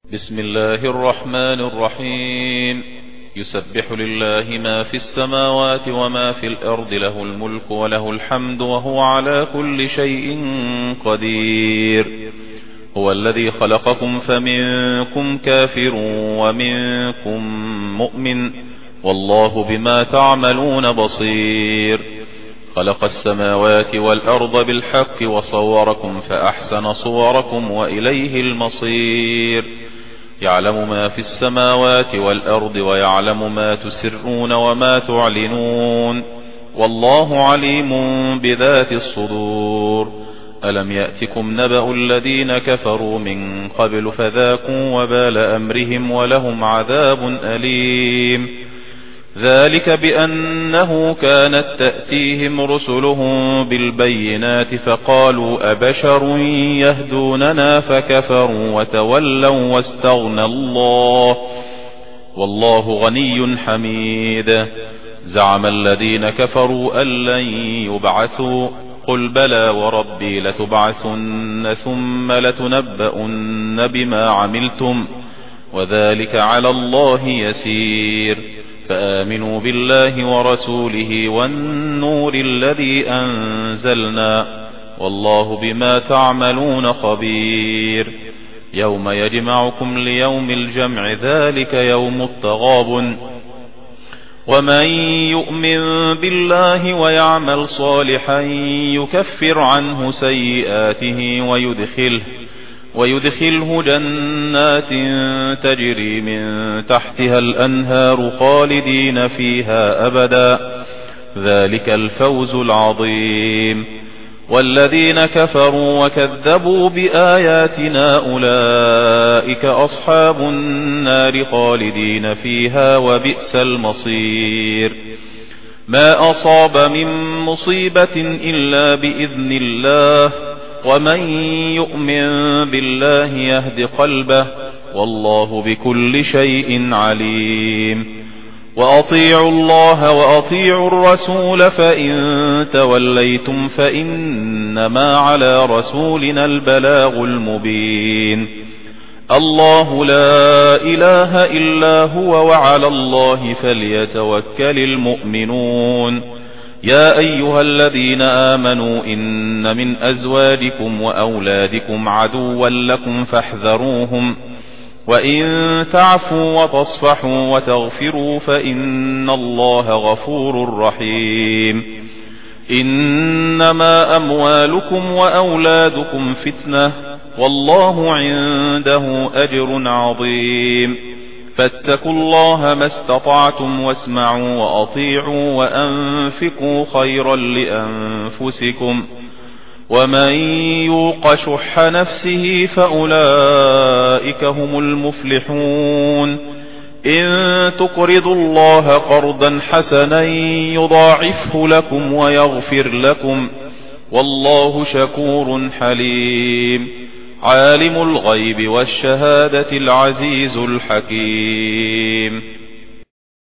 بسم الله الرحمن الرحيم. يسبح لله ما في السماوات وما في الأرض، له الملك وله الحمد وهو على كل شيء قدير. هو الذي خلقكم فمنكم كافر ومنكم مؤمن، والله بما تعملون بصير. خلق السماوات والأرض بالحق وصوركم فأحسن صوركم وإليه المصير. يعلم ما في السماوات والأرض ويعلم ما تسرون وما تعلنون، والله عليم بذات الصدور. ألم يأتكم نبأ الذين كفروا من قبل فذاقوا وبال أمرهم ولهم عذاب أليم. ذلك بأنه كانت تأتيهم رسلهم بالبينات فقالوا أبشر يهدوننا فكفروا وتولوا واستغنى الله، والله غني حميد. زعم الذين كفروا أن لن يبعثوا، قل بلى وربي لتبعثن ثم لتنبؤن بما عملتم، وذلك على الله يسير. فآمنوا بالله ورسوله والنور الذي أنزلنا، والله بما تعملون خبير. يوم يجمعكم ليوم الجمع، ذلك يوم التغابن. ومن يؤمن بالله ويعمل صالحا يكفر عنه سيئاته ويدخله جنات تجري من تحتها الأنهار خالدين فيها أبدا، ذلك الفوز العظيم. والذين كفروا وكذبوا بآياتنا أولئك أصحاب النار خالدين فيها وبئس المصير. ما أصاب من مصيبة إلا بإذن الله، ومن يؤمن بالله يهد قلبه، والله بكل شيء عليم. وأطيعوا الله وأطيعوا الرسول، فإن توليتم فإنما على رسولنا البلاغ المبين. الله لا إله إلا هو، وعلى الله فليتوكل المؤمنون. يا أيها الذين آمنوا إن من أزواجكم وأولادكم عدوا لكم فاحذروهم، وإن تعفوا وتصفحوا وتغفروا فإن الله غفور رحيم. إنما أموالكم وأولادكم فتنة، والله عنده أجر عظيم. فاتقوا الله ما استطعتم واسمعوا وأطيعوا وأنفقوا خيرا لأنفسكم، ومن يوق شح نفسه فأولئك هم المفلحون. إن تقرضوا الله قرضا حسنا يضاعفه لكم ويغفر لكم، والله شكور حليم. عالم الغيب والشهادة العزيز الحكيم.